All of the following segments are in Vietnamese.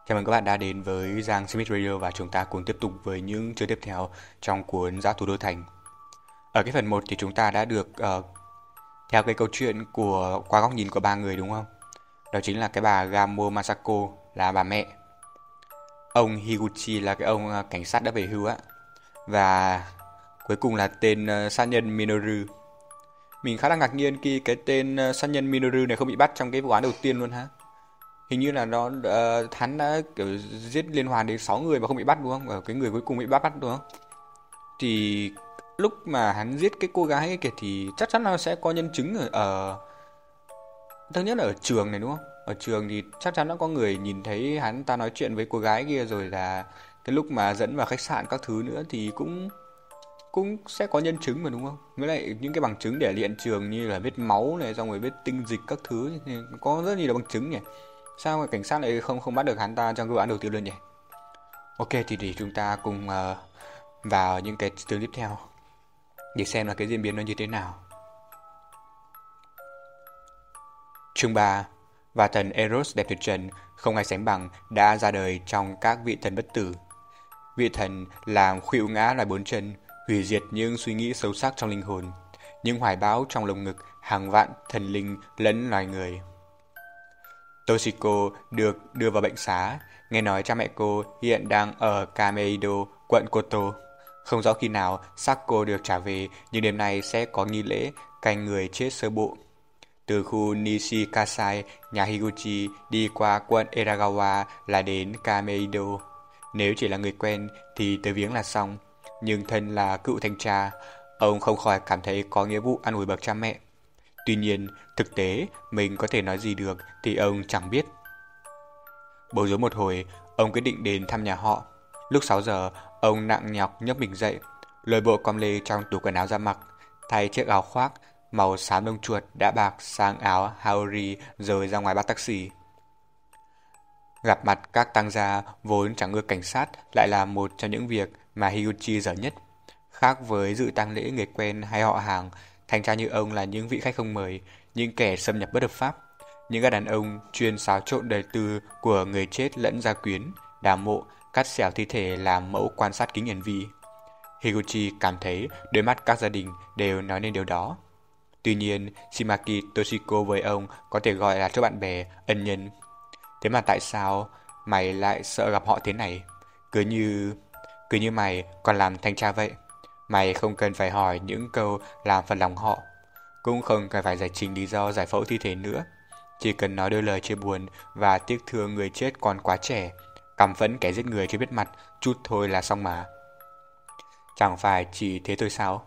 Chào mừng các bạn đã đến với Giang Smith Radio và chúng ta cùng tiếp tục với những chương tiếp theo trong cuốn Dã Thủ Đô Thành. Ở cái phần một thì chúng ta đã được theo cái câu chuyện qua góc nhìn của ba người đúng không? Đó chính là cái bà Gamo Masako là bà mẹ, ông Higuchi là cái ông cảnh sát đã về hưu á, và cuối cùng là tên sát nhân Minoru. Mình khá là ngạc nhiên khi cái tên sát nhân Minoru này không bị bắt trong cái vụ án đầu tiên luôn ha. Hình như là hắn đã kiểu giết liên hoàn đến 6 người mà không bị bắt đúng không? Ở cái người cuối cùng bị bắt đúng không? Thì lúc mà hắn giết cái cô gái ấy kìa thì chắc chắn là sẽ có nhân chứng ở thứ nhất là ở trường này đúng không? Ở trường thì chắc chắn đã có người nhìn thấy hắn ta nói chuyện với cô gái kia, rồi là cái lúc mà dẫn vào khách sạn các thứ nữa thì cũng cũng sẽ có nhân chứng mà đúng không? Với lại những cái bằng chứng để hiện trường như là vết máu này, xong rồi vết tinh dịch các thứ thì có rất nhiều bằng chứng nhỉ. Sao mà cảnh sát lại không không bắt được hắn ta trong cái vụ án đầu tiên luôn nhỉ? Ok thì để chúng ta cùng vào những cái chương tiếp theo để xem là cái diễn biến nó như thế nào. Chương 3. Và thần Eros đẹp tuyệt trần, không ai sánh bằng, đã ra đời trong các vị thần bất tử. Vị thần làm khuỵu ngã loài bốn chân, hủy diệt những suy nghĩ sâu sắc trong linh hồn, những hoài bão trong lồng ngực hàng vạn thần linh lẫn loài người. Toshiko được đưa vào bệnh xá, nghe nói cha mẹ cô hiện đang ở Kameido, quận Koto. Không rõ khi nào xác cô được trả về, nhưng đêm nay sẽ có nghi lễ canh người chết sơ bộ. Từ khu Nishikasai, nhà Higuchi đi qua quận Eragawa là đến Kameido. Nếu chỉ là người quen thì tới viếng là xong, nhưng thân là cựu thanh tra, ông không khỏi cảm thấy có nghĩa vụ an ủi bậc cha mẹ. Tuy nhiên, thực tế mình có thể nói gì được thì ông chẳng biết. Bối rối một hồi, ông quyết định đến thăm nhà họ. Lúc 6 giờ, ông nặng nhọc nhấc mình dậy, lôi bộ com lê trong tủ quần áo ra mặc, thay chiếc áo khoác màu xám lông chuột đã bạc sang áo Haori rồi ra ngoài bắt taxi. Gặp mặt các tăng gia vốn chẳng ưa cảnh sát lại là một trong những việc mà Higuchi dở nhất. Khác với dự tang lễ người quen hay họ hàng, thanh tra như ông là những vị khách không mời, những kẻ xâm nhập bất hợp pháp, những gã đàn ông chuyên xáo trộn đời tư của người chết lẫn gia quyến, đào mộ, cắt xẻo thi thể làm mẫu quan sát kính hiển vi. Higuchi cảm thấy đôi mắt các gia đình đều nói lên điều đó. Tuy nhiên, Shimaki Toshiko với ông có thể gọi là cho bạn bè, ân nhân. Thế mà tại sao mày lại sợ gặp họ thế này? Cứ như mày còn làm thanh tra vậy. Mày không cần phải hỏi những câu làm phật lòng họ, cũng không cần phải giải trình lý do giải phẫu thi thể nữa. Chỉ cần nói đôi lời chia buồn và tiếc thương người chết còn quá trẻ, căm phẫn kẻ giết người chưa biết mặt, chút thôi là xong mà. Chẳng phải chỉ thế thôi sao?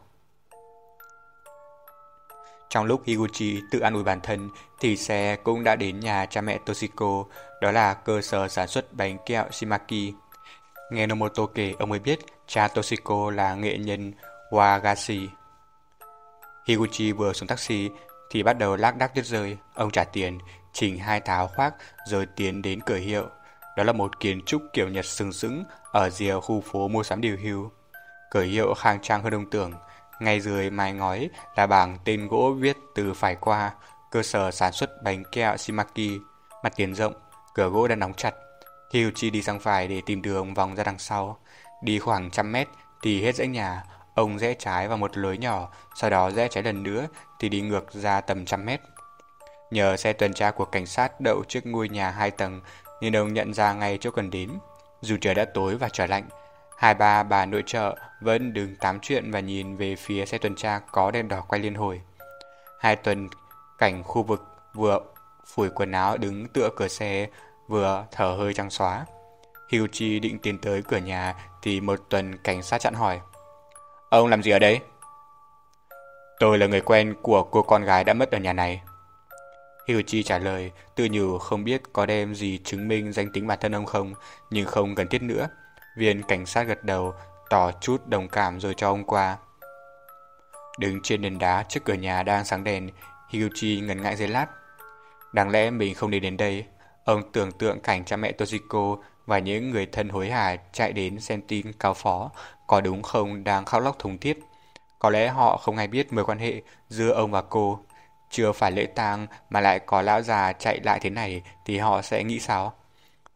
Trong lúc Higuchi tự an ủi bản thân thì xe cũng đã đến nhà cha mẹ Toshiko, đó là cơ sở sản xuất bánh kẹo Shimaki. Nghe Nomoto kể ông mới biết cha Toshiko là nghệ nhân Wagashi. Higuchi vừa xuống taxi thì bắt đầu lác đác đứt rơi. Ông trả tiền, chỉnh hai tháo khoác rồi tiến đến cửa hiệu. Đó là một kiến trúc kiểu Nhật sừng sững ở rìa khu phố mua sắm điều hưu. Cửa hiệu khang trang hơn ông tưởng. Ngay dưới mái ngói là bảng tên gỗ viết từ phải qua cơ sở sản xuất bánh kẹo Shimaki. Mặt tiền rộng, cửa gỗ đã đóng chặt. Higuchi đi sang phải để tìm đường vòng ra đằng sau. Đi khoảng 100 mét thì hết dãy nhà. Ông rẽ trái vào một lối nhỏ, sau đó rẽ trái lần nữa thì đi ngược ra tầm 100 mét. Nhờ xe tuần tra của cảnh sát đậu trước ngôi nhà 2 tầng nên ông nhận ra ngay chỗ cần đến. Dù trời đã tối và trời lạnh, hai ba bà nội trợ vẫn đứng tám chuyện và nhìn về phía xe tuần tra có đèn đỏ quay liên hồi. Hai tuần cảnh khu vực vừa phủi quần áo đứng tựa cửa xe vừa thở hơi trắng xóa. Higuchi định tiến tới cửa nhà thì một tuần cảnh sát chặn hỏi: "Ông làm gì ở đây?" "Tôi là người quen của cô con gái đã mất ở nhà này." Higuchi trả lời, tự nhủ không biết có đem gì chứng minh danh tính bản thân ông không, nhưng không cần thiết nữa. Viên cảnh sát gật đầu, tỏ chút đồng cảm rồi cho ông qua. Đứng trên nền đá trước cửa nhà đang sáng đèn, Higuchi ngần ngại giây lát. Đáng lẽ mình không đến đây. Ông tưởng tượng cảnh cha mẹ Toshiko và những người thân hối hả chạy đến xem tin cáo phó có đúng không đang khóc lóc thùng thít. Có lẽ họ không hay biết mối quan hệ giữa ông và cô. Chưa phải lễ tang mà lại có lão già chạy lại thế này thì họ sẽ nghĩ sao?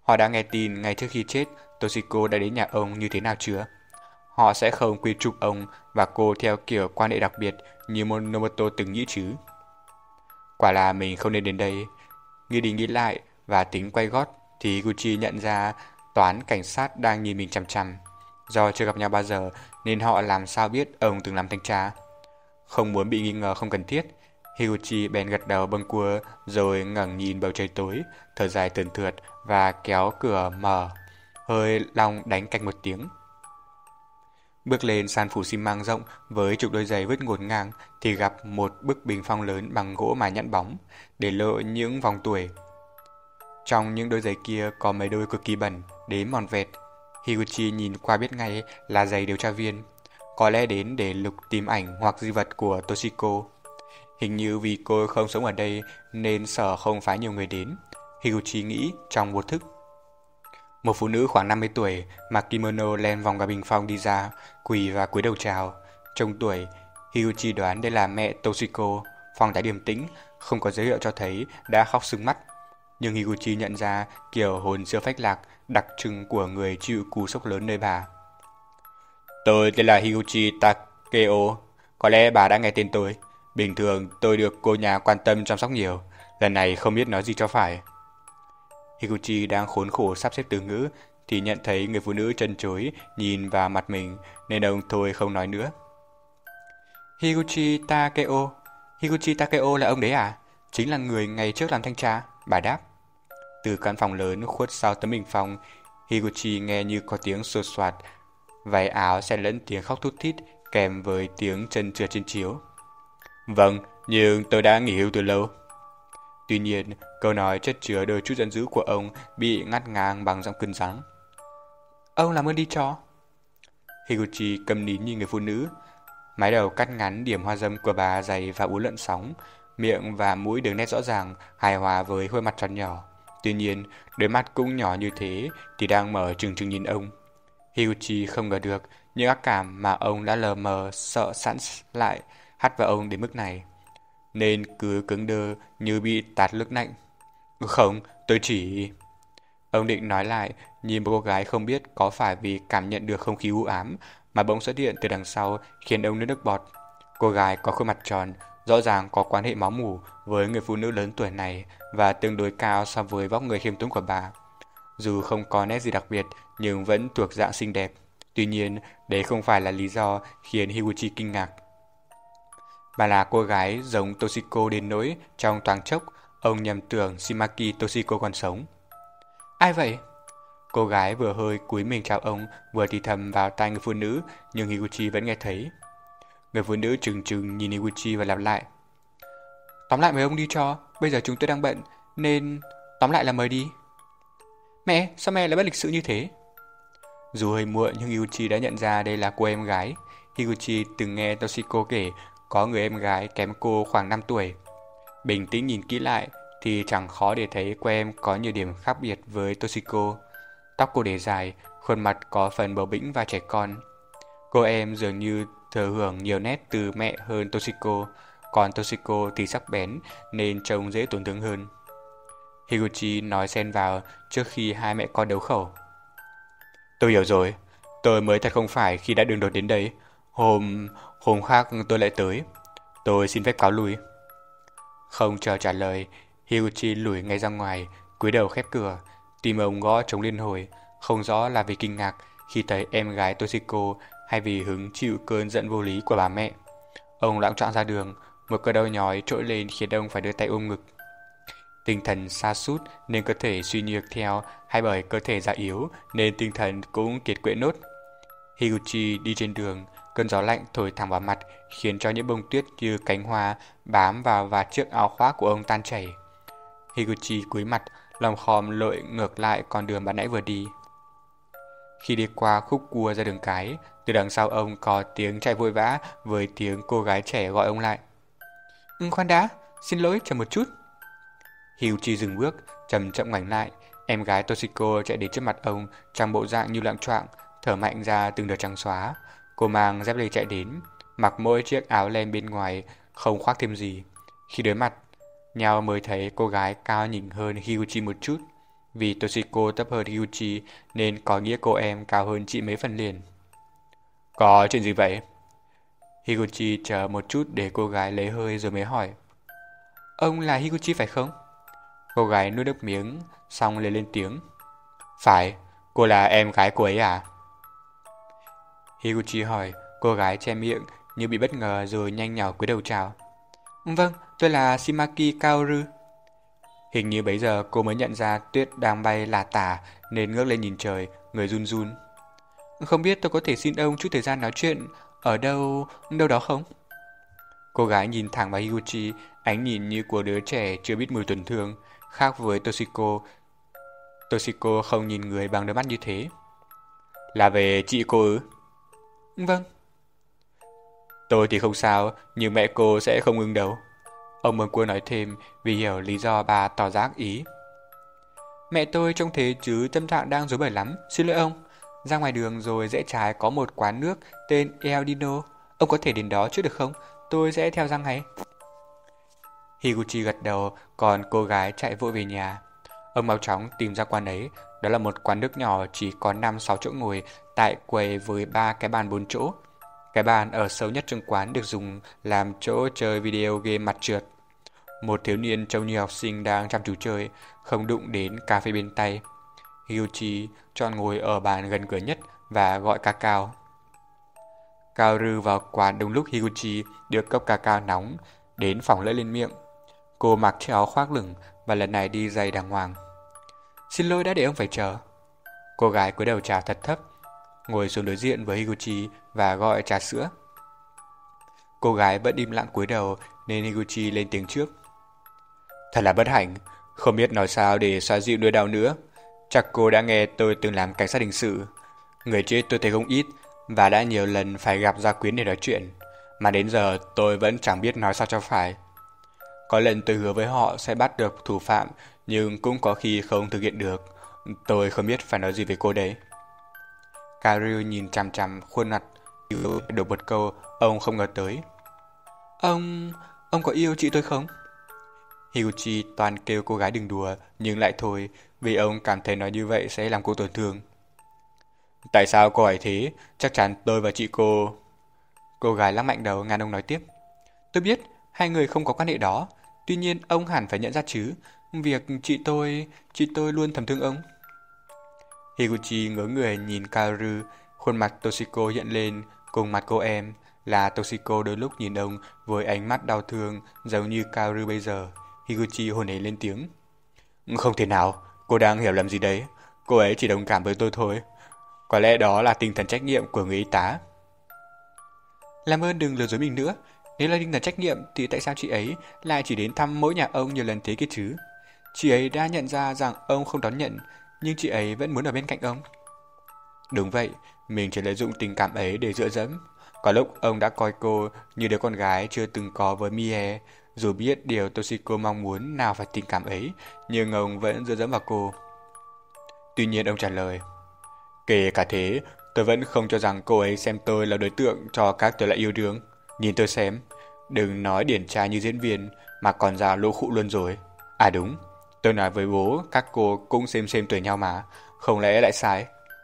Họ đã nghe tin ngay trước khi chết Toshiko đã đến nhà ông như thế nào chưa? Họ sẽ không quy chụp ông và cô theo kiểu quan hệ đặc biệt như Nomoto từng nghĩ chứ. Quả là mình không nên đến đây. Nghĩ đi nghĩ lại và tính quay gót thì Higuchi nhận ra toán cảnh sát đang nhìn mình chằm chằm. Do chưa gặp nhau bao giờ nên họ làm sao biết ông từng làm thanh tra. Không muốn bị nghi ngờ không cần thiết, Higuchi bèn gật đầu bâng quơ rồi ngẩng nhìn bầu trời tối, thở dài thườn thượt và kéo cửa mở, hơi long đánh cạch một tiếng. Bước lên sàn phủ xi măng rộng với chục đôi giày vứt ngổn ngang thì gặp một bức bình phong lớn bằng gỗ mài nhẵn bóng, để lộ những vòng tuổi. Trong những đôi giày kia có mấy đôi cực kỳ bẩn, đến mòn vẹt. Higuchi nhìn qua biết ngay là giày điều tra viên. Có lẽ đến để lục tìm ảnh hoặc di vật của Toshiko. Hình như vì cô không sống ở đây nên sở không phái nhiều người đến. Higuchi nghĩ trong vô thức. Một phụ nữ khoảng 50 tuổi mặc kimono len vòng qua bình phong đi ra, quỳ và cúi đầu chào. Trông tuổi, Higuchi đoán đây là mẹ Toshiko. Phong thái điềm tĩnh, không có dấu hiệu cho thấy đã khóc sưng mắt. Nhưng Higuchi nhận ra kiểu hồn siêu phách lạc đặc trưng của người chịu cú sốc lớn nơi bà. Tôi tên là Higuchi Takeo. Có lẽ bà đã nghe tên tôi. Bình thường tôi được cô nhà quan tâm chăm sóc nhiều. Lần này không biết nói gì cho phải. Higuchi đang khốn khổ sắp xếp từ ngữ thì nhận thấy người phụ nữ chân chối nhìn vào mặt mình nên ông thôi không nói nữa. Higuchi Takeo. Higuchi Takeo là ông đấy à? Chính là người ngày trước làm thanh tra, bà đáp. Từ căn phòng lớn khuất sau tấm bình phong, Higuchi nghe như có tiếng xô xoạt, váy áo xen lẫn tiếng khóc thút thít kèm với tiếng chân trượt trên chiếu. Vâng, nhưng tôi đã nghỉ hưu từ lâu. Tuy nhiên, câu nói chất chứa đôi chút giận dữ của ông bị ngắt ngang bằng giọng cứng rắn. Ông làm ơn đi cho. Higuchi câm nín nhìn người phụ nữ. Mái đầu cắt ngắn điểm hoa dâm của bà dày và uốn lượn sóng, miệng và mũi đường nét rõ ràng, hài hòa với khuôn mặt tròn nhỏ. Tuy nhiên, đôi mắt cũng nhỏ như thế thì đang mở trừng trừng nhìn ông. Higuchi không ngờ được những ác cảm mà ông đã lờ mờ sợ sẵn lại hắt vào ông đến mức này, nên cứ cứng đơ như bị tạt nước lạnh. Không, tôi chỉ... Ông định nói lại, nhìn một cô gái không biết có phải vì cảm nhận được không khí u ám mà bỗng xuất hiện từ đằng sau khiến ông nuốt nước bọt. Cô gái có khuôn mặt tròn, rõ ràng có quan hệ máu mủ với người phụ nữ lớn tuổi này và tương đối cao so với vóc người khiêm tốn của bà. Dù không có nét gì đặc biệt nhưng vẫn thuộc dạng xinh đẹp. Tuy nhiên, đấy không phải là lý do khiến Higuchi kinh ngạc. Bà là cô gái giống Toshiko đến nỗi trong thoáng chốc ông nhầm tưởng Shimaki Toshiko còn sống. Ai vậy? Cô gái vừa hơi cúi mình chào ông, vừa thì thầm vào tai người phụ nữ, nhưng Higuchi vẫn nghe thấy. Người phụ nữ trừng trừng nhìn Higuchi và lặp lại. Tóm lại mời ông đi cho, bây giờ chúng tôi đang bận, nên... Tóm lại là mời đi. Mẹ, sao mẹ lại bất lịch sự như thế? Dù hơi muộn nhưng Higuchi đã nhận ra đây là cô em gái. Higuchi từng nghe Toshiko kể có người em gái kém cô khoảng 5 tuổi. Bình tĩnh nhìn kỹ lại thì chẳng khó để thấy cô em có nhiều điểm khác biệt với Toshiko. Tóc cô để dài, khuôn mặt có phần bầu bĩnh và trẻ con. Cô em dường như thừa hưởng nhiều nét từ mẹ hơn Toshiko, còn Toshiko thì sắc bén nên trông dễ tổn thương hơn. Higuchi nói xen vào trước khi hai mẹ con đấu khẩu. Tôi hiểu rồi, tôi mới thật không phải khi đã đường đột đến đây. Hôm khác tôi lại tới. Tôi xin phép cáo lui. Không chờ trả lời, Higuchi lủi ngay ra ngoài, cúi đầu khép cửa, tim ông gõ trống liên hồi, không rõ là vì kinh ngạc khi thấy em gái Toshiko hay vì hứng chịu cơn giận vô lý của bà mẹ. Ông loạng choạng ra đường, một cơn đau nhói trỗi lên khiến ông phải đưa tay ôm ngực. Tinh thần sa sút nên cơ thể suy nhược theo, hay bởi cơ thể già yếu nên tinh thần cũng kiệt quệ nốt. Higuchi đi trên đường, cơn gió lạnh thổi thẳng vào mặt khiến cho những bông tuyết như cánh hoa bám vào vạt chiếc áo khoác của ông tan chảy. Higuchi cúi mặt, lòng khom lội ngược lại con đường ban nãy vừa đi. Khi đi qua khúc cua ra đường cái, từ đằng sau ông có tiếng chạy vội vã với tiếng cô gái trẻ gọi ông lại. Khoan đã, xin lỗi, chờ một chút. Higuchi dừng bước, chậm chậm ngoảnh lại. Em gái Toshiko chạy đến trước mặt ông trong bộ dạng như loạng choạng, thở mạnh ra từng đợt trắng xóa. Cô mang dép lê chạy đến, mặc mỗi chiếc áo len bên ngoài, không khoác thêm gì. Khi đối mặt nhau mới thấy cô gái cao nhỉnh hơn Higuchi một chút. Vì Toshiko thấp hơn Higuchi nên có nghĩa cô em cao hơn chị mấy phần liền. Có chuyện gì vậy? Higuchi chờ một chút để cô gái lấy hơi rồi mới hỏi. Ông là Higuchi phải không? Cô gái nuốt nước miếng, xong lên tiếng. Phải, cô là em gái cô ấy à? Higuchi hỏi, cô gái che miệng như bị bất ngờ rồi nhanh nhỏ cúi đầu chào. Vâng, tôi là Shimaki Kaoru. Hình như bấy giờ cô mới nhận ra tuyết đang bay lả tả nên ngước lên nhìn trời, người run run. Không biết tôi có thể xin ông chút thời gian nói chuyện ở đâu đó không? Cô gái nhìn thẳng vào Higuchi, ánh nhìn như của đứa trẻ chưa biết mùi tổn thương, khác với Toshiko. Toshiko không nhìn người bằng đôi mắt như thế. Là về chị cô ư? Vâng. Tôi thì không sao, nhưng mẹ cô sẽ không ưng đâu. Ông Mương Cua nói thêm vì hiểu lý do bà tỏ ra ác ý. Mẹ tôi trông thế chứ tâm trạng đang rối bời lắm, xin lỗi ông. Ra ngoài đường rồi rẽ trái có một quán nước tên El Dino. Ông có thể đến đó trước được không? Tôi sẽ theo ra ngay. Higuchi gật đầu, còn cô gái chạy vội về nhà. Ông mau chóng tìm ra quán ấy. Đó là một quán nước nhỏ chỉ có 5-6 chỗ ngồi tại quầy với 3 cái bàn 4 chỗ. Cái bàn ở sâu nhất trong quán được dùng làm chỗ chơi video game mặt trượt. Một thiếu niên trông như học sinh đang chăm chú chơi, không đụng đến cà phê bên tay. Higuchi chọn ngồi ở bàn gần cửa nhất và gọi cacao. Kaoru vào quán đúng lúc Higuchi được cốc cacao nóng đến phỏng lưỡi lên miệng. Cô mặc chiếc áo khoác lửng và lần này đi giày đàng hoàng. Xin lỗi đã để ông phải chờ. Cô gái cúi đầu chào thật thấp, ngồi xuống đối diện với Higuchi và gọi trà sữa. Cô gái vẫn im lặng cúi đầu nên Higuchi lên tiếng trước. Thật là bất hạnh, không biết nói sao để xoa dịu nỗi đau nữa. Chắc cô đã nghe tôi từng làm cảnh sát hình sự. Người chết tôi thấy không ít và đã nhiều lần phải gặp gia quyến để nói chuyện. Mà đến giờ tôi vẫn chẳng biết nói sao cho phải. Có lần tôi hứa với họ sẽ bắt được thủ phạm, nhưng cũng có khi không thực hiện được. Tôi không biết phải nói gì với cô đấy. Kaoru nhìn chằm chằm khuôn mặt, đổ một câu ông không ngờ tới. Ông có yêu chị tôi không? Higuchi toàn kêu cô gái đừng đùa, nhưng lại thôi, vì ông cảm thấy nói như vậy sẽ làm cô tổn thương. Tại sao cô hỏi thế? Chắc chắn tôi và chị cô... Cô gái lắc mạnh đầu, ngăn ông nói tiếp. Tôi biết, hai người không có quan hệ đó. Tuy nhiên, ông hẳn phải nhận ra chứ. Việc chị tôi luôn thầm thương ông. Higuchi ngớ người nhìn Kaoru, khuôn mặt Toshiko hiện lên cùng mặt cô em. Là Toshiko đôi lúc nhìn ông với ánh mắt đau thương giống như Kaoru bây giờ. Higuchi hồn hển lên tiếng. Không thể nào, cô đang hiểu lầm gì đấy. Cô ấy chỉ đồng cảm với tôi thôi. Có lẽ đó là tinh thần trách nhiệm của người y tá. Làm ơn đừng lừa dối mình nữa. Nếu là tinh thần trách nhiệm thì tại sao chị ấy lại chỉ đến thăm mỗi nhà ông nhiều lần thế kia chứ? Chị ấy đã nhận ra rằng ông không đón nhận, nhưng chị ấy vẫn muốn ở bên cạnh ông. Đúng vậy, mình chỉ lợi dụng tình cảm ấy để dựa dẫm. Có lúc ông đã coi cô như đứa con gái chưa từng có với Mie. Dù biết điều Toshiko mong muốn nào phải tình cảm ấy, nhưng ông vẫn dựa dẫm vào cô. Tuy nhiên ông trả lời. Kể cả thế, tôi vẫn không cho rằng cô ấy xem tôi là đối tượng cho các tôi lại yêu đương. Nhìn tôi xem, đừng nói điển trai như diễn viên mà còn ra lỗ khụ luôn rồi. À đúng, tôi nói với bố các cô cũng xem tuổi nhau mà, không lẽ lại sai.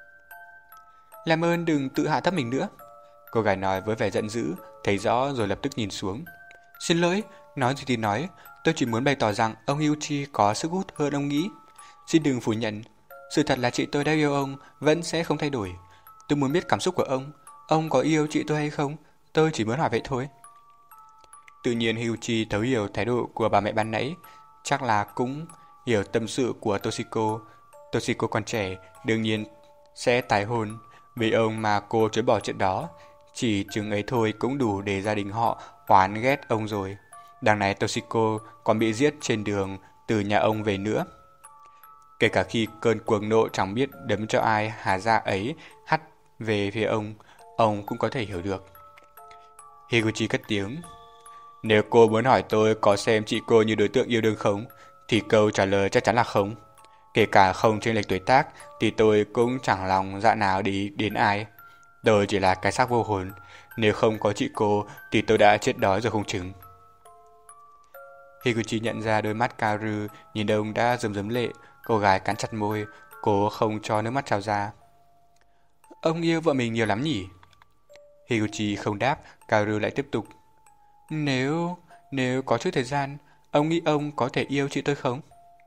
Làm ơn đừng tự hạ thấp mình nữa. Cô gái nói với vẻ giận dữ, thấy rõ rồi lập tức nhìn xuống. Xin lỗi, nói gì thì nói, tôi chỉ muốn bày tỏ rằng ông Higuchi có sức hút hơn ông nghĩ. Xin đừng phủ nhận, sự thật là chị tôi đã yêu ông vẫn sẽ không thay đổi. Tôi muốn biết cảm xúc của ông có yêu chị tôi hay không? Tôi chỉ muốn hỏi vậy thôi. Tự nhiên Higuchi thấu hiểu thái độ của bà mẹ ban nãy, chắc là cũng hiểu tâm sự của Toshiko. Toshiko còn trẻ, đương nhiên sẽ tái hôn. Vì ông mà cô chối bỏ chuyện đó, chỉ chừng ấy thôi cũng đủ để gia đình họ oán ghét ông rồi. Đằng này Toshiko còn bị giết trên đường từ nhà ông về nữa. Kể cả khi cơn cuồng nộ chẳng biết đấm cho ai hà ra ấy hắt về phía ông cũng có thể hiểu được. Higuchi cất tiếng. Nếu cô muốn hỏi tôi có xem chị cô như đối tượng yêu đương không, thì câu trả lời chắc chắn là không. Kể cả không chênh lệch tuổi tác thì tôi cũng chẳng lòng dạ nào đi đến ai. Tôi chỉ là cái xác vô hồn. Nếu không có chị cô thì tôi đã chết đói rồi không chừng. Higuchi nhận ra đôi mắt Kaoru nhìn ông đã rơm rớm lệ. Cô gái cắn chặt môi, cố không cho nước mắt trào ra. Ông yêu vợ mình nhiều lắm nhỉ? Higuchi không đáp, Kaoru lại tiếp tục. Nếu có chút thời gian, ông nghĩ ông có thể yêu chị tôi không?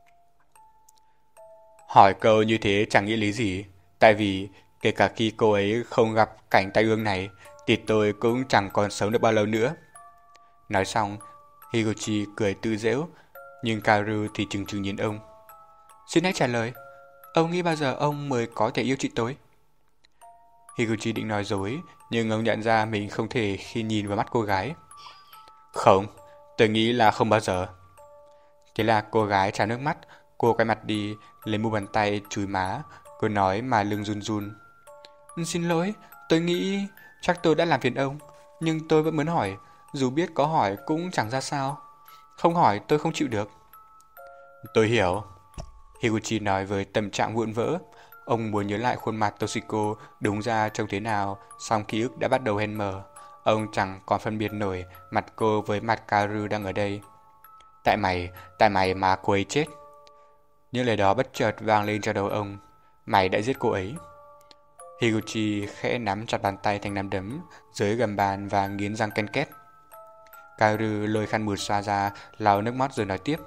Hỏi câu như thế chẳng nghĩa lý gì, tại vì kể cả khi cô ấy không gặp cảnh tai ương này, thì tôi cũng chẳng còn sống được bao lâu nữa. Nói xong, Higuchi cười tự giễu, nhưng Kaoru thì trừng trừng nhìn ông. Xin hãy trả lời, ông nghĩ bao giờ ông mới có thể yêu chị tôi? Higuchi định nói dối, nhưng ông nhận ra mình không thể khi nhìn vào mắt cô gái. Không, tôi nghĩ là không bao giờ. Thế là cô gái trào nước mắt, cô quay mặt đi, lấy mu bàn tay chùi má, cô nói mà lưng run run. Xin lỗi, tôi nghĩ chắc tôi đã làm phiền ông, nhưng tôi vẫn muốn hỏi, dù biết có hỏi cũng chẳng ra sao. Không hỏi tôi không chịu được. Tôi hiểu. Higuchi nói với tâm trạng vụn vỡ. Ông muốn nhớ lại khuôn mặt Toshiko đúng ra trông thế nào, song ký ức đã bắt đầu hen mờ. Ông chẳng còn phân biệt nổi mặt cô với mặt Kaoru đang ở đây. Tại mày mà cô ấy chết. Những lời đó bất chợt vang lên trong đầu ông. Mày đã giết cô ấy. Higuchi khẽ nắm chặt bàn tay thành nắm đấm dưới gầm bàn và nghiến răng ken két. Kaoru lôi khăn mùi xoa ra, lau nước mắt rồi nói tiếp.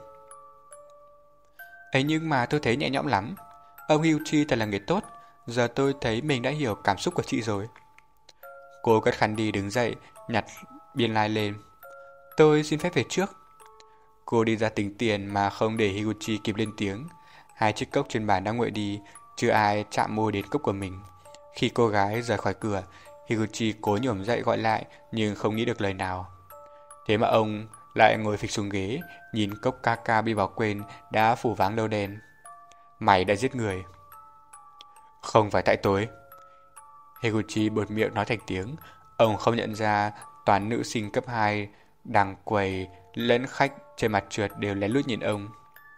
Ấy nhưng mà tôi thấy nhẹ nhõm lắm. Ông Higuchi thật là người tốt. Giờ tôi thấy mình đã hiểu cảm xúc của chị rồi. Cô cất khăn đi đứng dậy, nhặt biên lai lên. Tôi xin phép về trước. Cô đi ra tính tiền mà không để Higuchi kịp lên tiếng. Hai chiếc cốc trên bàn đã nguội đi, chưa ai chạm môi đến cốc của mình. Khi cô gái rời khỏi cửa, Higuchi cố nhổm dậy gọi lại nhưng không nghĩ được lời nào. Thế mà ông lại ngồi phịch xuống ghế, nhìn cốc ca bị bỏ quên đã phủ váng lâu đen. Mày đã giết người. Không phải tại tôi. Higuchi buột miệng nói thành tiếng. Ông không nhận ra toàn nữ sinh cấp 2 đang quầy lẫn khách trên mặt trượt đều lén lút nhìn ông.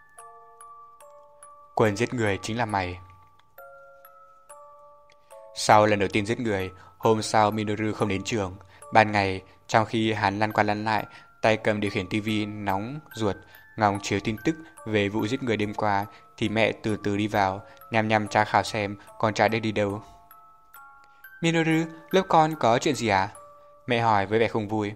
Quân giết người chính là mày. Sau lần đầu tiên giết người, hôm sau Minoru không đến trường. Ban ngày, trong khi hắn lăn qua lăn lại, tay cầm điều khiển tivi nóng ruột, ngóng chiếu tin tức về vụ giết người đêm qua, thì mẹ từ từ đi vào, nhằm nhằm tra khảo xem con trai đang đi đâu. Minoru, lớp con có chuyện gì à? Mẹ hỏi với vẻ không vui.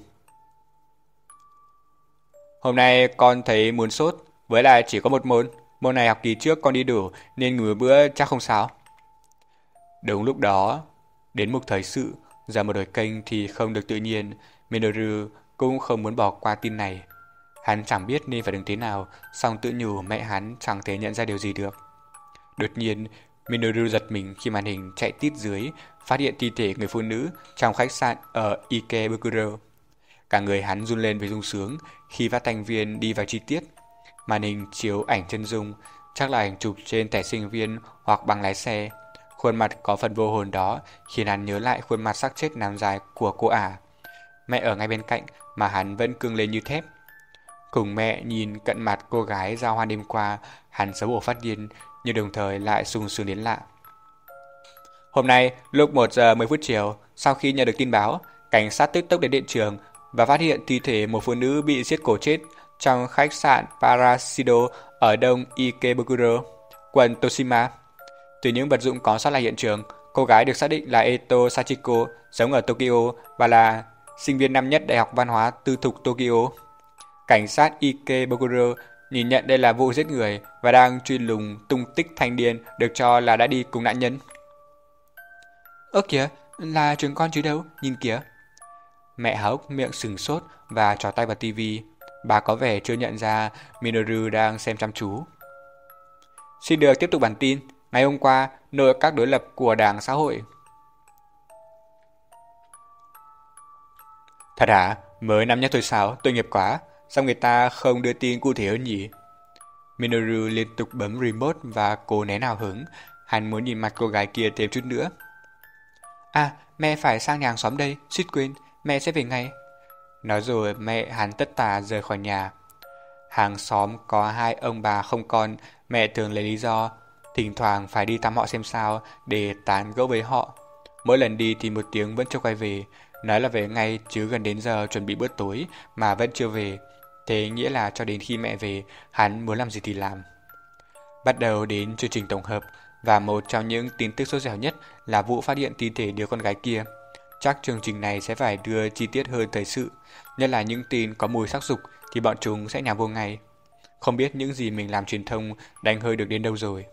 Hôm nay con thấy muốn sốt, với lại chỉ có một môn. Môn này học kỳ trước con đi đủ nên ngủ bữa chắc không sao. Đúng lúc đó, đến mục thời sự, ra một đổi kênh thì không được tự nhiên, Minoru cũng không muốn bỏ qua tin này. Hắn chẳng biết nên phải đứng thế nào, song tự nhủ mẹ hắn chẳng thể nhận ra điều gì được. Đột nhiên, Minoru giật mình khi màn hình chạy tít dưới, phát hiện thi thể người phụ nữ trong khách sạn ở Ikebukuro. Cả người hắn run lên với sung sướng khi phát thanh viên đi vào chi tiết. Màn hình chiếu ảnh chân dung, chắc là ảnh chụp trên thẻ sinh viên hoặc bằng lái xe. Khuôn mặt có phần vô hồn đó khiến hắn nhớ lại khuôn mặt xác chết nám dài của cô ả. Mẹ ở ngay bên cạnh mà hắn vẫn cương lên như thép. Cùng mẹ nhìn cận mặt cô gái giao hoan đêm qua, hắn xấu hổ phát điên nhưng đồng thời lại sung sướng đến lạ. Hôm nay, lúc 1 giờ 10 phút chiều, sau khi nhận được tin báo, cảnh sát tức tốc đến hiện trường và phát hiện thi thể một phụ nữ bị giết cổ chết trong khách sạn Parasido ở đông Ikebukuro, quận Toshima. Từ những vật dụng có sót lại hiện trường, cô gái được xác định là Eto Sachiko, sống ở Tokyo và là sinh viên năm nhất Đại học Văn hóa Tư thục Tokyo. Cảnh sát Ikebukuro nhìn nhận đây là vụ giết người và đang truy lùng tung tích thanh niên được cho là đã đi cùng nạn nhân. Ơ kìa, là trường con chứ đâu, nhìn kìa. Mẹ hốc miệng sừng sốt và trỏ tay vào tivi. Bà có vẻ chưa nhận ra Minoru đang xem chăm chú. Xin được tiếp tục bản tin. Ngày hôm qua, nội các đối lập của Đảng Xã hội. Thật hả? Mới năm nhất thôi sao? Tội nghiệp quá. Sao người ta không đưa tin cụ thể hơn nhỉ? Minoru liên tục bấm remote và cố nén hào hứng. Hắn muốn nhìn mặt cô gái kia thêm chút nữa. À, mẹ phải sang nhà hàng xóm đây, suýt quên, mẹ sẽ về ngay. Nói rồi mẹ hắn tất tà rời khỏi nhà. Hàng xóm có hai ông bà không con, mẹ thường lấy lý do thỉnh thoảng phải đi thăm họ xem sao để tán gẫu với họ. Mỗi lần đi thì một tiếng vẫn chưa quay về, nói là về ngay chứ gần đến giờ chuẩn bị bữa tối mà vẫn chưa về. Thế nghĩa là cho đến khi mẹ về, hắn muốn làm gì thì làm. Bắt đầu đến chương trình tổng hợp, và một trong những tin tức sốt dẻo nhất là vụ phát hiện thi thể đứa con gái kia. Chắc chương trình này sẽ phải đưa chi tiết hơn thời sự, nhất là những tin có mùi sắc dục thì bọn chúng sẽ nhào vô ngay. Không biết những gì mình làm truyền thông đánh hơi được đến đâu rồi.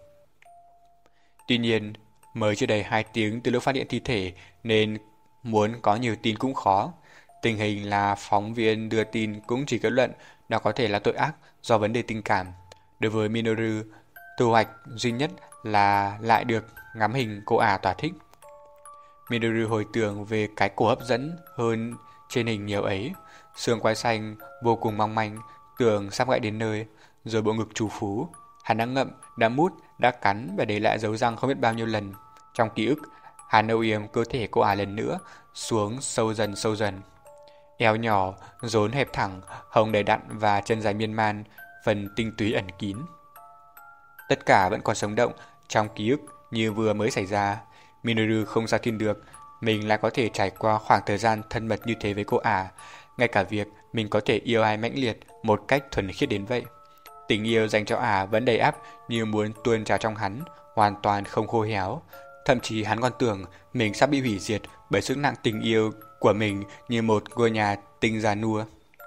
Tuy nhiên, mới chưa đầy 2 tiếng từ lúc phát hiện thi thể nên muốn có nhiều tin cũng khó. Tình hình là phóng viên đưa tin cũng chỉ kết luận nó có thể là tội ác do vấn đề tình cảm. Đối với Minoru, thu hoạch duy nhất là lại được ngắm hình cô ả thỏa thích. Minoru hồi tưởng về cái cổ hấp dẫn hơn trên hình nhiều ấy, xương quai xanh vô cùng mong manh, tưởng sắp gãy đến nơi, rồi bộ ngực trù phú. Hắn đã ngậm, đã mút, đã cắn và để lại dấu răng không biết bao nhiêu lần. Trong ký ức, hắn âu yếm cơ thể cô ả lần nữa, xuống sâu dần sâu dần. Eo nhỏ, rốn hẹp thẳng, hông đầy đặn và chân dài miên man, phần tinh túy ẩn kín. Tất cả vẫn còn sống động trong ký ức như vừa mới xảy ra. Minoru không sao tin được mình lại có thể trải qua khoảng thời gian thân mật như thế với cô ả, ngay cả việc mình có thể yêu ai mãnh liệt một cách thuần khiết đến vậy. Tình yêu dành cho ả vẫn đầy ắp như muốn tuôn trào trong hắn, hoàn toàn không khô héo. Thậm chí hắn còn tưởng mình sắp bị hủy diệt bởi sức nặng tình yêu của mình như một ngôi nhà tinh già nua.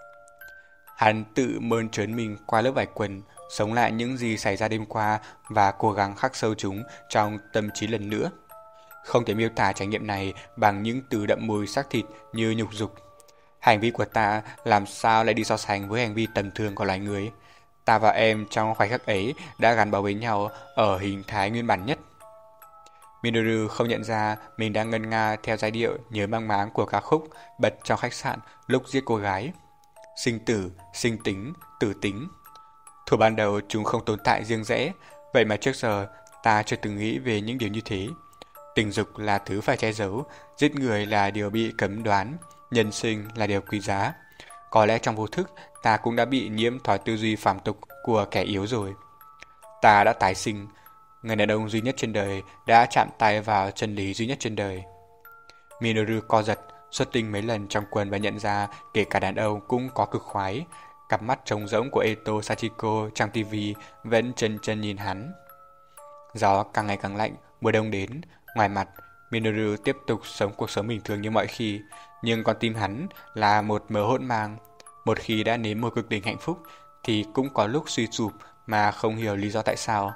Hắn tự mơn trớn mình qua lớp vải quần, sống lại những gì xảy ra đêm qua và cố gắng khắc sâu chúng trong tâm trí lần nữa. Không thể miêu tả trải nghiệm này bằng những từ đậm mùi xác thịt như nhục dục. Hành vi của ta làm sao lại đi so sánh với hành vi tầm thường của loài người. Ta và em trong khoảnh khắc ấy đã gắn bó với nhau ở hình thái nguyên bản nhất. Minoru không nhận ra mình đang ngân nga theo giai điệu nhớ mang máng của ca khúc bật trong khách sạn lúc giết cô gái. Sinh tử, sinh tính, tử tính. Thuở ban đầu chúng không tồn tại riêng rẽ, vậy mà trước giờ ta chưa từng nghĩ về những điều như thế. Tình dục là thứ phải che giấu, giết người là điều bị cấm đoán, nhân sinh là điều quý giá. Có lẽ trong vô thức ta cũng đã bị nhiễm thói tư duy phàm tục của kẻ yếu rồi. Ta đã tái sinh, người đàn ông duy nhất trên đời đã chạm tay vào chân lý duy nhất trên đời. Minoru co giật, xuất tinh mấy lần trong quần và nhận ra kể cả đàn ông cũng có cực khoái. Cặp mắt trống rỗng của Eto Sachiko trong tivi vẫn chân chân nhìn hắn. Gió càng ngày càng lạnh, mùa đông đến. Ngoài mặt, Minoru tiếp tục sống cuộc sống bình thường như mọi khi, nhưng con tim hắn là một mớ hỗn mang. Một khi đã nếm một cực đỉnh hạnh phúc thì cũng có lúc suy sụp mà không hiểu lý do tại sao.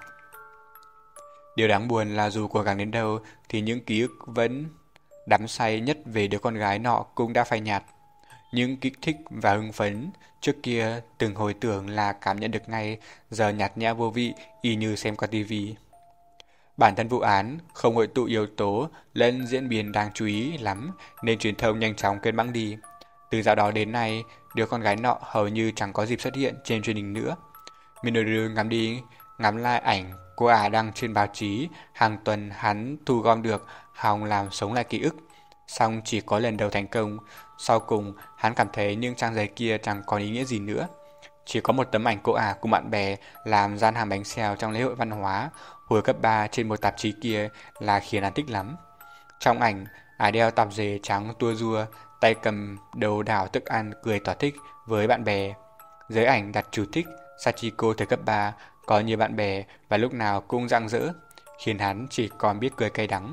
Điều đáng buồn là dù cố gắng đến đâu thì những ký ức vẫn đắm say nhất về đứa con gái nọ cũng đã phai nhạt. Những kích thích và hưng phấn trước kia từng hồi tưởng là cảm nhận được ngay, giờ nhạt nhẽo vô vị y như xem qua tivi. Bản thân vụ án không hội tụ yếu tố lẫn diễn biến đáng chú ý lắm nên truyền thông nhanh chóng quên bẵng đi. Từ dạo đó đến nay, đứa con gái nọ hầu như chẳng có dịp xuất hiện trên truyền hình nữa. Minoru ngắm đi ngắm lại ảnh cô ả đăng trên báo chí, hàng tuần hắn thu gom được hòng làm sống lại ký ức. Song chỉ có lần đầu thành công, sau cùng hắn cảm thấy những trang giấy kia chẳng còn ý nghĩa gì nữa. Chỉ có một tấm ảnh cô ả cùng bạn bè làm gian hàng bánh xèo trong lễ hội văn hóa hồi cấp 3 trên một tạp chí kia là khiến hắn thích lắm. Trong ảnh, ả đeo tạp dề trắng tua rua, tay cầm đầu đảo thức ăn cười thỏa thích với bạn bè. Dưới ảnh đặt chú thích Sachiko thời cấp 3 có nhiều bạn bè và lúc nào cũng rạng rỡ, khiến hắn chỉ còn biết cười cay đắng.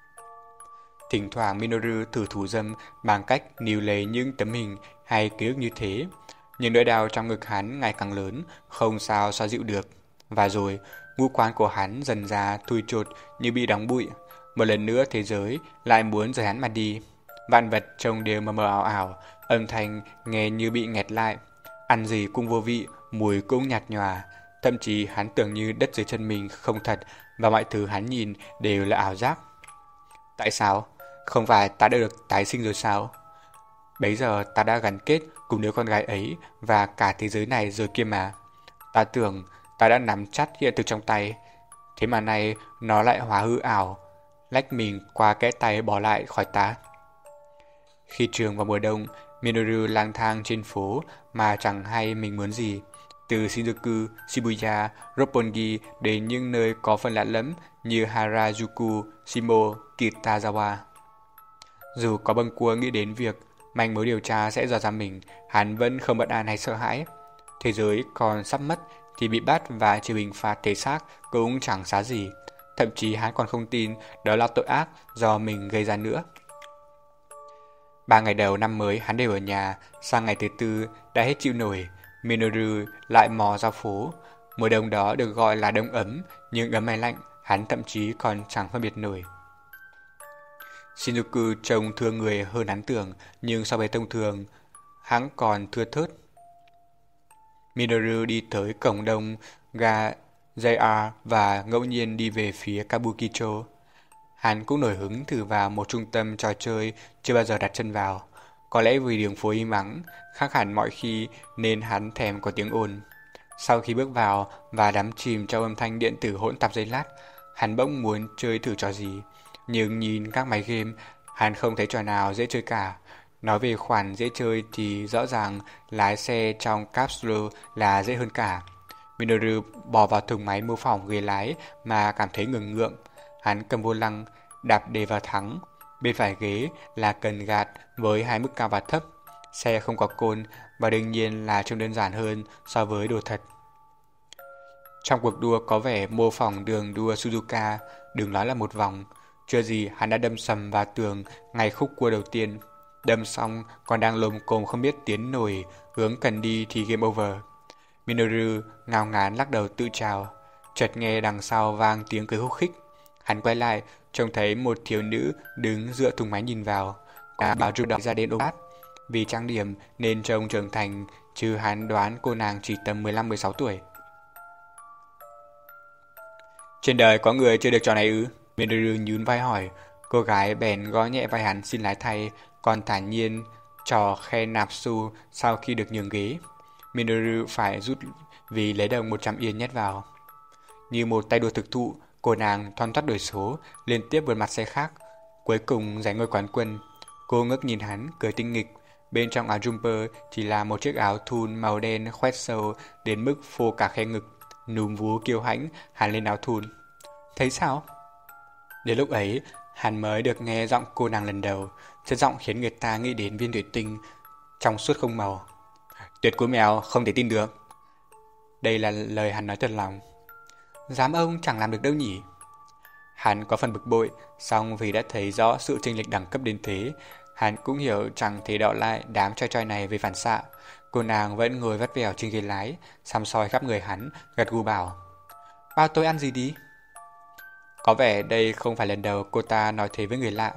Thỉnh thoảng Minoru thử thủ dâm bằng cách níu lấy những tấm hình hay ký ức như thế, nhưng nỗi đau trong ngực hắn ngày càng lớn, không sao xoa dịu được. Và rồi, ngũ quan của hắn dần ra thui chột như bị đóng bụi. Một lần nữa thế giới lại muốn rời hắn mà đi. Vạn vật trông đều mờ mờ ảo ảo, âm thanh nghe như bị nghẹt lại. Ăn gì cũng vô vị, mùi cũng nhạt nhòa. Thậm chí hắn tưởng như đất dưới chân mình không thật và mọi thứ hắn nhìn đều là ảo giác. Tại sao? Không phải ta đã được tái sinh rồi sao? Bấy giờ ta đã gắn kết cùng đứa con gái ấy và cả thế giới này rồi kia mà. Ta tưởng ta đã nắm chắc hiện thực trong tay, thế mà nay nó lại hóa hư ảo, lách mình qua kẽ tay bỏ lại khỏi ta. Khi trường vào mùa đông, Minoru lang thang trên phố mà chẳng hay mình muốn gì. Từ Shinjuku, Shibuya, Roppongi đến những nơi có phần lạ lẫm như Harajuku, Shimo, Kitazawa. Dù có bâng cua nghĩ đến việc manh mối điều tra sẽ dò ra mình, hắn vẫn không bất an hay sợ hãi. Thế giới còn sắp mất thì bị bắt và chịu hình phạt thể xác cũng chẳng xá gì. Thậm chí hắn còn không tin đó là tội ác do mình gây ra nữa. 3 ngày đầu năm mới hắn đều ở nhà, sang ngày thứ tư đã hết chịu nổi, Minoru lại mò ra phố. Mùa đông đó được gọi là đông ấm, nhưng ấm hay lạnh, hắn thậm chí còn chẳng phân biệt nổi. Shinjuku trông thưa người hơn hắn tưởng, nhưng so với thông thường, hắn còn thưa thớt. Minoru đi tới cổng đông ga JR và ngẫu nhiên đi về phía Kabukicho. Hắn cũng nổi hứng thử vào một trung tâm trò chơi chưa bao giờ đặt chân vào. Có lẽ vì đường phố im ắng, khác hẳn mọi khi nên hắn thèm có tiếng ồn. Sau khi bước vào và đắm chìm trong âm thanh điện tử hỗn tạp giây lát, hắn bỗng muốn chơi thử trò gì. Nhưng nhìn các máy game, hắn không thấy trò nào dễ chơi cả. Nói về khoản dễ chơi thì rõ ràng lái xe trong capsule là dễ hơn cả. Minoru bò vào thùng máy mô phỏng ghế lái mà cảm thấy ngượng ngượng. Hắn cầm vô lăng, đạp đề vào thắng. Bên phải ghế là cần gạt với hai mức cao và thấp. Xe không có côn và đương nhiên là trông đơn giản hơn so với đồ thật. Trong cuộc đua có vẻ mô phỏng đường đua Suzuka, đừng nói là một vòng. Chưa gì hắn đã đâm sầm vào tường ngay khúc cua đầu tiên. Đâm xong còn đang lồm cồm không biết tiến nổi hướng cần đi thì game over. Minoru ngao ngán lắc đầu tự chào. Chợt nghe đằng sau vang tiếng cười khúc khích. Hắn quay lại, trông thấy một thiếu nữ đứng dựa thùng máy nhìn vào. Bà bảo rụt đỏ ra đến ôm át. Vì trang điểm nên trông trưởng thành, chứ hắn đoán cô nàng chỉ tầm 15-16 tuổi. Trên đời có người chơi được trò này ư? Minoru nhún vai hỏi. Cô gái bèn gõ nhẹ vai hắn xin lái thay, còn thản nhiên trò khe nạp xu sau khi được nhường ghế. Minoru phải rút vì lấy đồng 100 yên nhét vào. Như một tay đua thực thụ, cô nàng thoăn thoắt đổi số, liên tiếp vượt mặt xe khác. Cuối cùng giành ngôi quán quân. Cô ngước nhìn hắn, cười tinh nghịch. Bên trong áo jumper chỉ là một chiếc áo thun màu đen khoét sâu đến mức phô cả khe ngực. Núm vú kiêu hãnh, hắn lên áo thun. Thấy sao? Đến lúc ấy, hắn mới được nghe giọng cô nàng lần đầu. Chất giọng khiến người ta nghĩ đến viên thủy tinh trong suốt không màu. Tuyệt cú mèo, không thể tin được. Đây là lời hắn nói thật lòng. Dám ông chẳng làm được đâu nhỉ? Hắn có phần bực bội, song vì đã thấy rõ sự chênh lệch đẳng cấp đến thế, hắn cũng hiểu chẳng thể đọ lại đám choi choi này về phản xạ. Cô nàng vẫn ngồi vắt vẻo trên ghế lái, xăm soi khắp người hắn, gật gù bảo. Bao tôi ăn gì đi? Có vẻ đây không phải lần đầu cô ta nói thế với người lạ.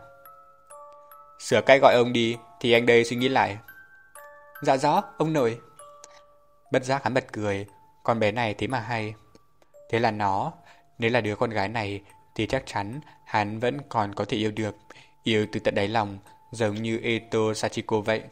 Sửa cách gọi ông đi, thì anh đây suy nghĩ lại. Dạ rõ, ông nội. Bất giác hắn bật cười, con bé này thế mà hay. Thế là nó, nếu là đứa con gái này thì chắc chắn hắn vẫn còn có thể yêu được, yêu từ tận đáy lòng, giống như Eto Sachiko vậy.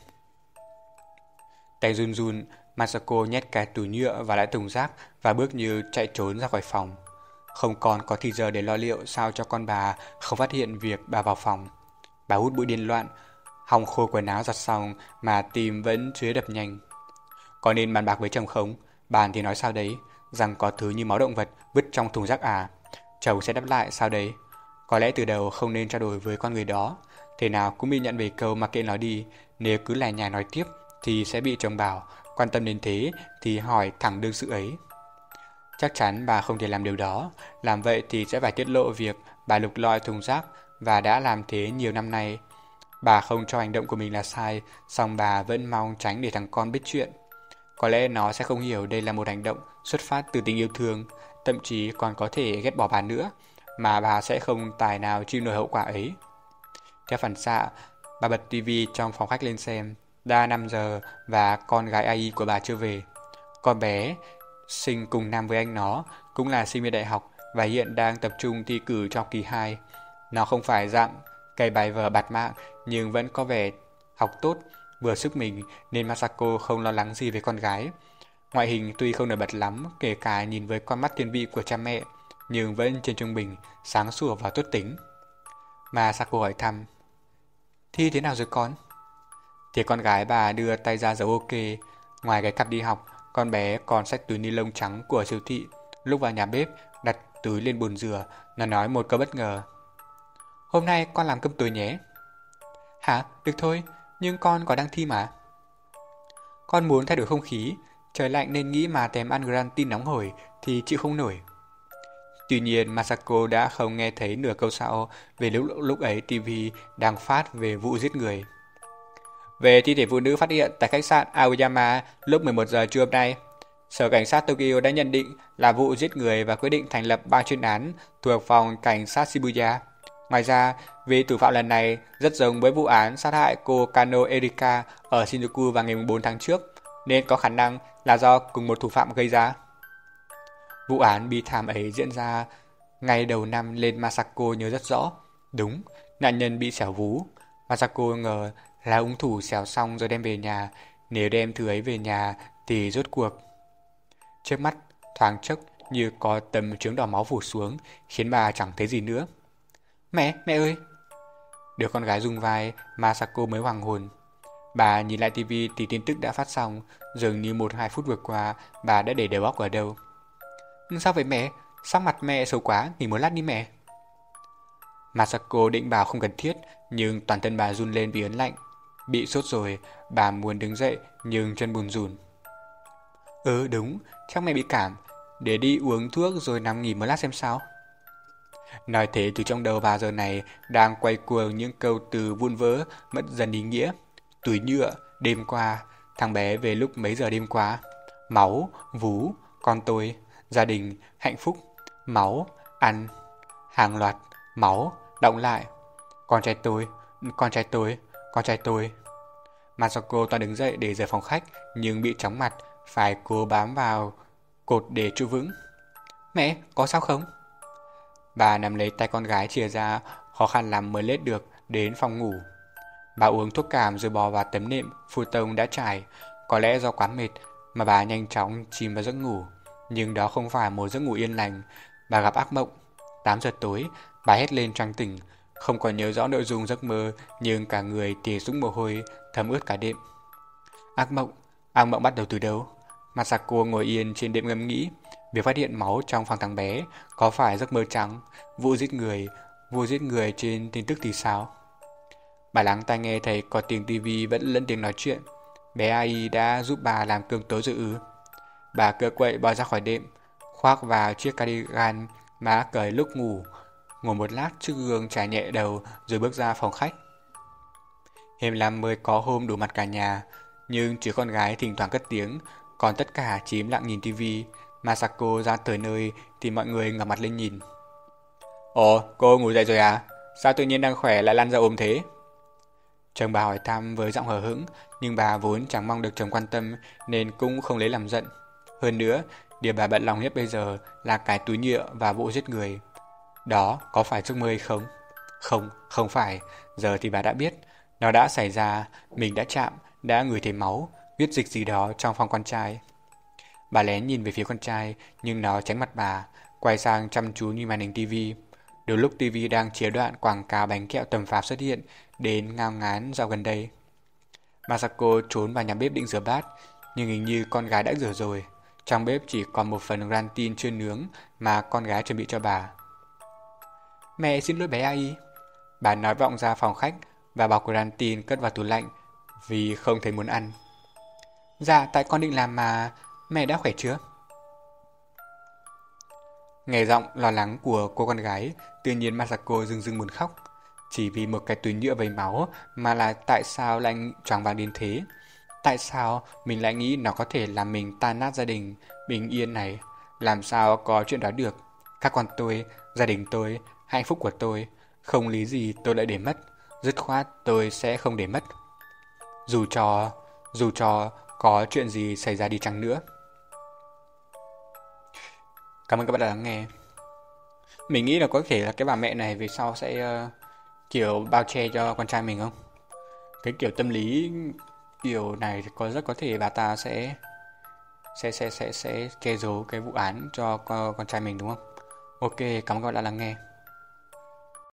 Tay run run, Masako nhét cái túi nhựa vào lại thùng rác và bước như chạy trốn ra khỏi phòng. Không còn có thì giờ để lo liệu sao cho con bà không phát hiện việc bà vào phòng. Bà hút bụi điên loạn, hong khô quần áo giặt xong mà tim vẫn chưa đập nhanh. Có nên bàn bạc với chồng không? Bàn thì nói sao đấy, rằng có thứ như máu động vật vứt trong thùng rác à? Chồng sẽ đáp lại sao đấy? Có lẽ từ đầu không nên trao đổi với con người đó. Thế nào cũng bị nhận về câu mà kệ nó đi. Nếu cứ lẻ nhài nói tiếp thì sẽ bị chồng bảo. Quan tâm đến thế thì hỏi thẳng đương sự ấy. Chắc chắn bà không thể làm điều đó. Làm vậy thì sẽ phải tiết lộ việc bà lục lọi thùng rác và đã làm thế nhiều năm nay. Bà không cho hành động của mình là sai, song bà vẫn mong tránh để thằng con biết chuyện. Có lẽ nó sẽ không hiểu đây là một hành động xuất phát từ tình yêu thương, thậm chí còn có thể ghét bỏ bà nữa, mà bà sẽ không tài nào chịu nổi hậu quả ấy. Theo phản xạ, bà bật tivi trong phòng khách lên xem. Đã 5 giờ và con gái AI của bà chưa về. Con bé sinh cùng năm với anh nó, cũng là sinh viên đại học và hiện đang tập trung thi cử cho kỳ 2. Nó không phải dạng cày bài vở bạt mạng nhưng vẫn có vẻ học tốt, vừa sức mình nên Masako không lo lắng gì về con gái. Ngoại hình tuy không nổi bật lắm, kể cả nhìn với con mắt thiên vị của cha mẹ, nhưng vẫn trên trung bình, sáng sủa và tốt tính. Masako hỏi thăm, thi thế nào rồi con? Thì con gái bà đưa tay ra dấu ok. Ngoài cái cặp đi học, con bé còn xách túi ni lông trắng của siêu thị. Lúc vào nhà bếp, đặt túi lên bồn rửa, nó nói một câu bất ngờ. Hôm nay con làm cơm tối nhé. Hả? Được thôi, nhưng con có đang thi mà. Con muốn thay đổi không khí, Trời lạnh nên nghĩ mà thèm ăn gratin nóng hổi thì chịu không nổi. Tuy nhiên, Masako đã không nghe thấy nửa câu sau về lúc ấy TV đang phát về vụ giết người. Về thi thể phụ nữ phát hiện tại khách sạn Aoyama lúc 11 giờ trưa hôm nay, Sở Cảnh sát Tokyo đã nhận định là vụ giết người và quyết định thành lập 3 chuyên án thuộc phòng cảnh sát Shibuya. Ngoài ra, vì thủ phạm lần này rất giống với vụ án sát hại cô Kano Erika ở Shinjuku vào ngày 4 tháng trước, nên có khả năng là do cùng một thủ phạm gây ra. Vụ án bi thảm ấy diễn ra ngày đầu năm nên Masako nhớ rất rõ. Đúng, nạn nhân bị xẻo vú. Masako ngờ là hung thủ xẻo xong rồi đem về nhà. Nếu đem thứ ấy về nhà thì rốt cuộc. Trước mắt, thoáng chốc như có tấm chướng đỏ máu phủ xuống, khiến bà chẳng thấy gì nữa. Mẹ ơi! Đứa con gái rung vai, Masako mới hoàng hồn. Bà nhìn lại tivi thì tin tức đã phát xong, dường như 1-2 phút vừa qua bà đã để đầu óc ở đâu. Sao vậy mẹ? Sắc mặt mẹ xấu quá, nghỉ một lát đi mẹ. Masako định bảo không cần thiết, nhưng toàn thân bà run lên vì ớn lạnh. Bị sốt rồi, bà muốn đứng dậy nhưng chân bùn rùn. Đúng, chắc mẹ bị cảm. Để đi uống thuốc rồi nằm nghỉ một lát xem sao. Nói thế từ trong đầu bà giờ này đang quay cuồng những câu từ vụn vỡ mất dần ý nghĩa. Túi nhựa, đêm qua, thằng bé về lúc mấy giờ đêm qua. Máu, vú, con tôi, gia đình, hạnh phúc, máu, ăn, hàng loạt, máu, đọng lại. Con trai tôi, con trai tôi, con trai tôi. Masako toàn đứng dậy để rời phòng khách nhưng bị chóng mặt, phải cố bám vào cột để trụ vững. Mẹ, có sao không? Bà nắm lấy tay con gái chìa ra, khó khăn lắm mới lết được đến phòng ngủ. Bà uống thuốc cảm rồi bò vào tấm nệm phù tông đã trải. Có lẽ do quá mệt mà bà nhanh chóng chìm vào giấc ngủ. Nhưng đó không phải một giấc ngủ yên lành. Bà gặp ác mộng. 8 giờ tối, bà hét lên choàng tỉnh. Không còn nhớ rõ nội dung giấc mơ, nhưng cả người tì sũng mồ hôi, thấm ướt cả đêm. Ác mộng bắt đầu từ đâu? Masako ngồi yên trên đệm ngẫm nghĩ. Việc phát hiện máu trong phòng thằng bé có phải giấc mơ trắng? Vụ giết người trên tin tức thì sao? Bà lắng tai nghe thấy có tiếng tivi vẫn lẫn tiếng nói chuyện. Bé AI đã giúp bà làm cơm tối rồi ư? Bà cựa quậy bò ra khỏi đệm, khoác vào chiếc cardigan mà cởi lúc ngủ, ngồi một lát trước gương chải nhẹ đầu rồi bước ra phòng khách. Hiếm lắm mới có hôm đủ mặt cả nhà, nhưng chứ con gái thỉnh thoảng cất tiếng, còn tất cả chỉ im lặng nhìn tivi. Masako ra tới nơi thì mọi người ngẩng mặt lên nhìn. Ồ, cô ngủ dậy rồi à? Sao tự nhiên đang khỏe lại lăn ra ốm thế? Chồng bà hỏi thăm với giọng hờ hững, nhưng bà vốn chẳng mong được chồng quan tâm nên cũng không lấy làm giận. Hơn nữa, điều bà bận lòng nhất bây giờ là cái túi nhựa và vụ giết người. Đó có phải giấc mơ hay không? Không phải. Giờ thì bà đã biết. Nó đã xảy ra, mình đã chạm, đã ngửi thấy máu, huyết dịch gì đó trong phòng con trai. Bà lén nhìn về phía con trai, nhưng nó tránh mặt bà, quay sang chăm chú như màn hình tivi. Đôi lúc tivi đang chiếu đoạn quảng cáo bánh kẹo tầm phạp xuất hiện, đến ngao ngán dạo gần đây. Masako trốn vào nhà bếp định rửa bát, nhưng hình như con gái đã rửa rồi. Trong bếp chỉ còn một phần gratin chưa nướng mà con gái chuẩn bị cho bà. Mẹ xin lỗi bé AI. Bà nói vọng ra phòng khách và bọc gratin cất vào tủ lạnh vì không thấy muốn ăn. Dạ, tại con định làm mà. Mẹ đã khỏe chưa? Nghe giọng lo lắng của cô con gái, tự nhiên Masako rưng muốn khóc. Chỉ vì một cái túi nhựa với máu mà là tại sao lại choáng váng đến thế? Tại sao mình lại nghĩ nó có thể làm mình tan nát gia đình bình yên này? Làm sao có chuyện đó được? Các con tôi, gia đình tôi, hạnh phúc của tôi, không lý gì tôi lại để mất. Dứt khoát tôi sẽ không để mất. Dù cho có chuyện gì xảy ra đi chăng nữa. Cảm ơn các bạn đã lắng nghe. Mình nghĩ là có thể là cái bà mẹ này về sau sẽ kiểu bao che cho con trai mình không? Cái kiểu tâm lý kiểu này thì rất có thể bà ta sẽ che giấu cái vụ án cho con trai mình đúng không? Ok, cảm ơn các bạn đã lắng nghe.